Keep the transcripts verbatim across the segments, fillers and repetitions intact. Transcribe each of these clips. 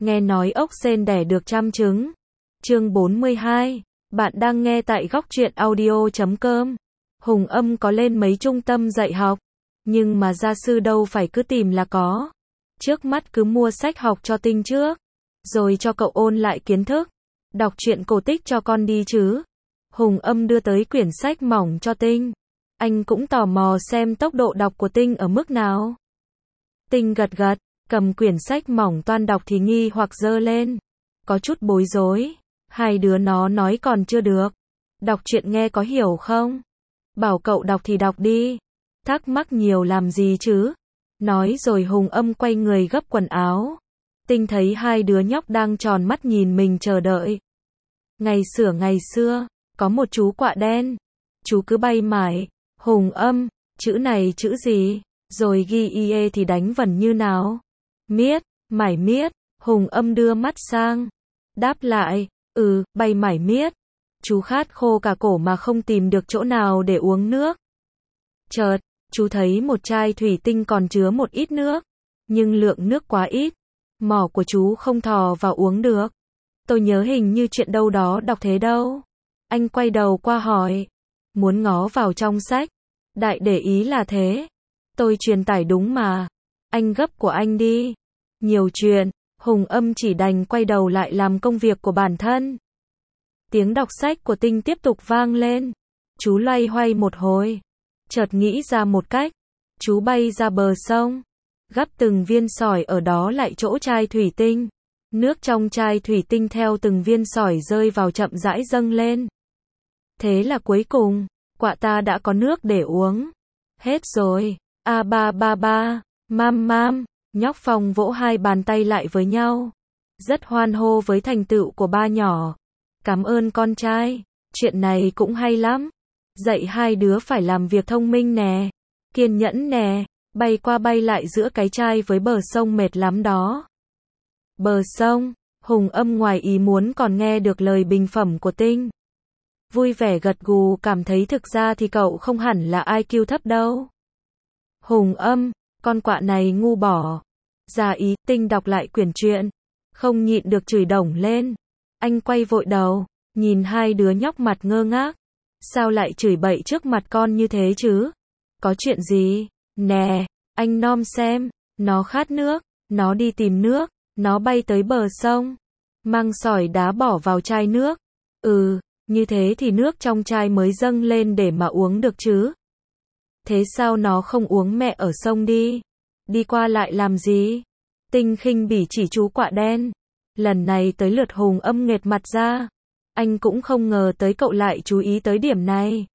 Nghe nói ốc sên đẻ được trăm trứng. Chương bốn mươi hai. Bạn đang nghe tại góc truyện audio chấm com. Hùng Âm có lên mấy trung tâm dạy học, nhưng mà gia sư đâu phải cứ tìm là có. Trước mắt cứ mua sách học cho Tinh trước, rồi cho cậu ôn lại kiến thức. Đọc truyện cổ tích cho con đi chứ. Hùng Âm đưa tới quyển sách mỏng cho Tinh. Anh cũng tò mò xem tốc độ đọc của Tinh ở mức nào. Tinh gật gật, cầm quyển sách mỏng toan đọc thì nghi hoặc giơ lên. Có chút bối rối. Hai đứa nó nói còn chưa được. Đọc truyện nghe có hiểu không? Bảo cậu đọc thì đọc đi. Thắc mắc nhiều làm gì chứ? Nói rồi Hùng Âm quay người gấp quần áo. Tinh thấy hai đứa nhóc đang tròn mắt nhìn mình chờ đợi. Ngày xưa ngày xưa, có một chú quạ đen. Chú cứ bay mãi. Hùng Âm, chữ này chữ gì? Rồi ghi ie thì đánh vần như nào? Miết, mải miết. Hùng Âm đưa mắt sang. Đáp lại, ừ, bay mải miết. Chú khát khô cả cổ mà không tìm được chỗ nào để uống nước. Chợt, chú thấy một chai thủy tinh còn chứa một ít nước. Nhưng lượng nước quá ít. Mỏ của chú không thò vào uống được. Tôi nhớ hình như chuyện đâu đó đọc thế đâu. Anh quay đầu qua hỏi. Muốn ngó vào trong sách. Đại để ý là thế. Tôi truyền tải đúng mà. Anh gấp của anh đi. Nhiều chuyện. Hùng Âm chỉ đành quay đầu lại làm công việc của bản thân. Tiếng đọc sách của Tinh tiếp tục vang lên. Chú loay hoay một hồi. Chợt nghĩ ra một cách. Chú bay ra bờ sông. Gắp từng viên sỏi ở đó lại chỗ chai thủy tinh. Nước trong chai thủy tinh theo từng viên sỏi rơi vào chậm rãi dâng lên. Thế là cuối cùng, quạ ta đã có nước để uống. Hết rồi. A ba ba ba. Mam mam. Nhóc Phong vỗ hai bàn tay lại với nhau. Rất hoan hô với thành tựu của ba nhỏ. Cảm ơn con trai. Chuyện này cũng hay lắm. Dạy hai đứa phải làm việc thông minh nè. Kiên nhẫn nè. Bay qua bay lại giữa cái chai với bờ sông mệt lắm đó. Bờ sông. Hùng Âm ngoài ý muốn còn nghe được lời bình phẩm của Tinh. Vui vẻ gật gù cảm thấy thực ra thì cậu không hẳn là i kiu thấp đâu. Hùng Âm, con quạ này ngu bỏ. Ra ý. Tinh đọc lại quyển truyện. Không nhịn được chửi đổng lên. Anh quay vội đầu. Nhìn hai đứa nhóc mặt ngơ ngác. Sao lại chửi bậy trước mặt con như thế chứ? Có chuyện gì? Nè, anh nom xem. Nó khát nước. Nó đi tìm nước. Nó bay tới bờ sông. Mang sỏi đá bỏ vào chai nước. Ừ, như thế thì nước trong chai mới dâng lên để mà uống được chứ. Thế sao nó không uống mẹ ở sông đi? Đi qua lại làm gì? Tinh khinh bỉ chỉ chú quạ đen. Lần này tới lượt Hùng Âm nghệt mặt ra. Anh cũng không ngờ tới cậu lại chú ý tới điểm này.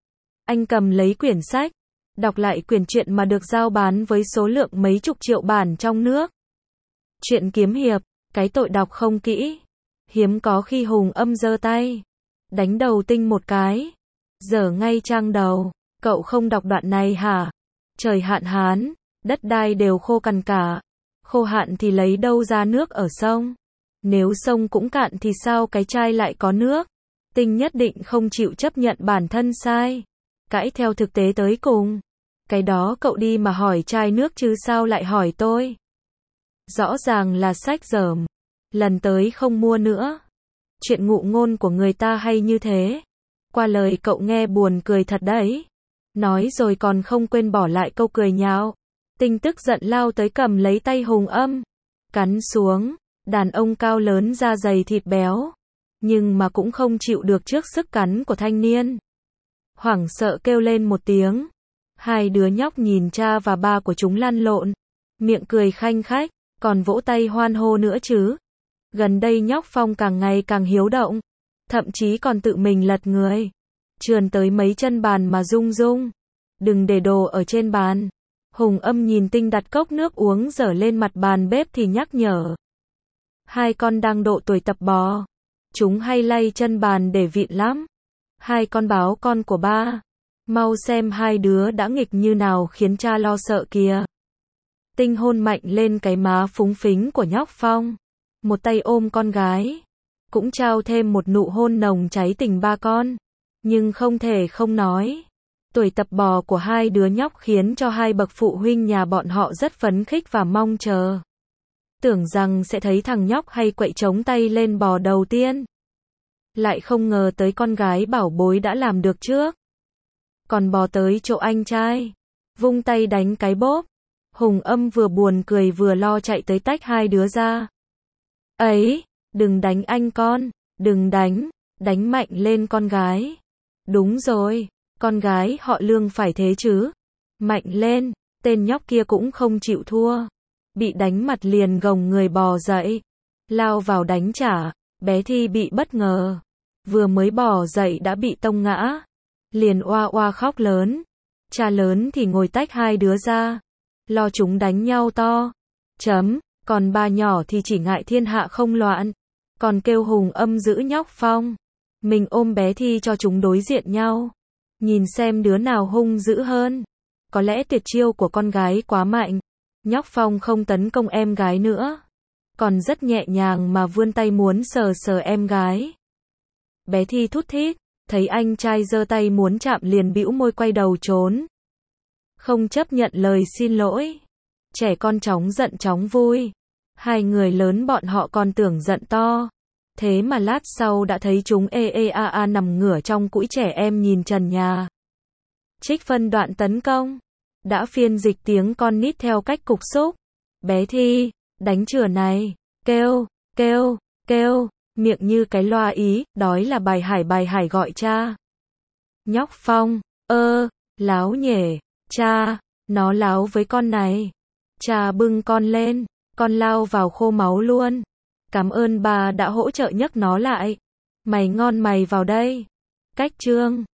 Anh cầm lấy quyển sách. Đọc lại quyển truyện mà được giao bán với số lượng mấy chục triệu bản trong nước. Truyện kiếm hiệp, cái tội đọc không kỹ. Hiếm có khi Hùng Âm giơ tay. Đánh đầu Tinh một cái. Dở ngay trang đầu. Cậu không đọc đoạn này hả? Trời hạn hán. Đất đai đều khô cằn cả. Khô hạn thì lấy đâu ra nước ở sông? Nếu sông cũng cạn thì sao cái chai lại có nước? Tinh nhất định không chịu chấp nhận bản thân sai. Cãi theo thực tế tới cùng. Cái đó cậu đi mà hỏi chai nước chứ sao lại hỏi tôi? Rõ ràng là sách dởm. Lần tới không mua nữa. Chuyện ngụ ngôn của người ta hay như thế. Qua lời cậu nghe buồn cười thật đấy. Nói rồi còn không quên bỏ lại câu cười nhạo. Tinh tức giận lao tới cầm lấy tay Hùng Âm. Cắn xuống. Đàn ông cao lớn da dày thịt béo. Nhưng mà cũng không chịu được trước sức cắn của thanh niên. Hoảng sợ kêu lên một tiếng. Hai đứa nhóc nhìn cha và ba của chúng lăn lộn. Miệng cười khanh khách. Còn vỗ tay hoan hô nữa chứ. Gần đây nhóc Phong càng ngày càng hiếu động. Thậm chí còn tự mình lật người. Trườn tới mấy chân bàn mà rung rung. Đừng để đồ ở trên bàn. Hùng Âm nhìn Tinh đặt cốc nước uống dở lên mặt bàn bếp thì nhắc nhở. Hai con đang độ tuổi tập bò. Chúng hay lay chân bàn để vịn lắm. Hai con báo con của ba. Mau xem hai đứa đã nghịch như nào khiến cha lo sợ kìa. Tinh hôn mạnh lên cái má phúng phính của nhóc Phong. Một tay ôm con gái. Cũng trao thêm một nụ hôn nồng cháy tình ba con. Nhưng không thể không nói. Tuổi tập bò của hai đứa nhóc khiến cho hai bậc phụ huynh nhà bọn họ rất phấn khích và mong chờ. tưởng rằng sẽ thấy thằng nhóc hay quậy chống tay lên bò đầu tiên. Lại không ngờ tới con gái bảo bối đã làm được trước. Còn bò tới chỗ anh trai, vung tay đánh cái bốp. Hùng Âm vừa buồn cười vừa lo chạy tới tách hai đứa ra. Ấy, đừng đánh anh con, đừng đánh, đánh mạnh lên con gái. Đúng rồi, con gái họ Lương phải thế chứ. Mạnh lên, tên nhóc kia cũng không chịu thua. Bị đánh mặt liền gồng người bò dậy, lao vào đánh trả. Bé Thi bị bất ngờ, vừa mới bò dậy đã bị tông ngã, liền oa oa khóc lớn. Cha lớn thì ngồi tách hai đứa ra, lo chúng đánh nhau to. Chấm, còn bà nhỏ thì chỉ ngại thiên hạ không loạn, còn kêu Hùng Âm giữ nhóc Phong. Mình ôm bé Thi cho chúng đối diện nhau, nhìn xem đứa nào hung dữ hơn. Có lẽ tuyệt chiêu của con gái quá mạnh, nhóc Phong không tấn công em gái nữa, còn rất nhẹ nhàng mà vươn tay muốn sờ sờ em gái. Bé Thi thút thít, thấy anh trai giơ tay muốn chạm liền bĩu môi quay đầu trốn. Không chấp nhận lời xin lỗi. Trẻ con chóng giận chóng vui. Hai người lớn bọn họ còn tưởng giận to. Thế mà lát sau đã thấy chúng ê ê a a nằm ngửa trong cũi trẻ em nhìn trần nhà. Trích phân đoạn tấn công. Đã phiên dịch tiếng con nít theo cách cục xúc. Bé Thi, đánh chửa này, kêu, kêu, kêu, miệng như cái loa ý, đói là bài hải bài hải gọi cha. Nhóc Phong, ơ, láo nhể, cha, nó láo với con này. Cha bưng con lên, con lao vào khô máu luôn. Cảm ơn bà đã hỗ trợ nhấc nó lại. Mày ngon mày vào đây. Cách chương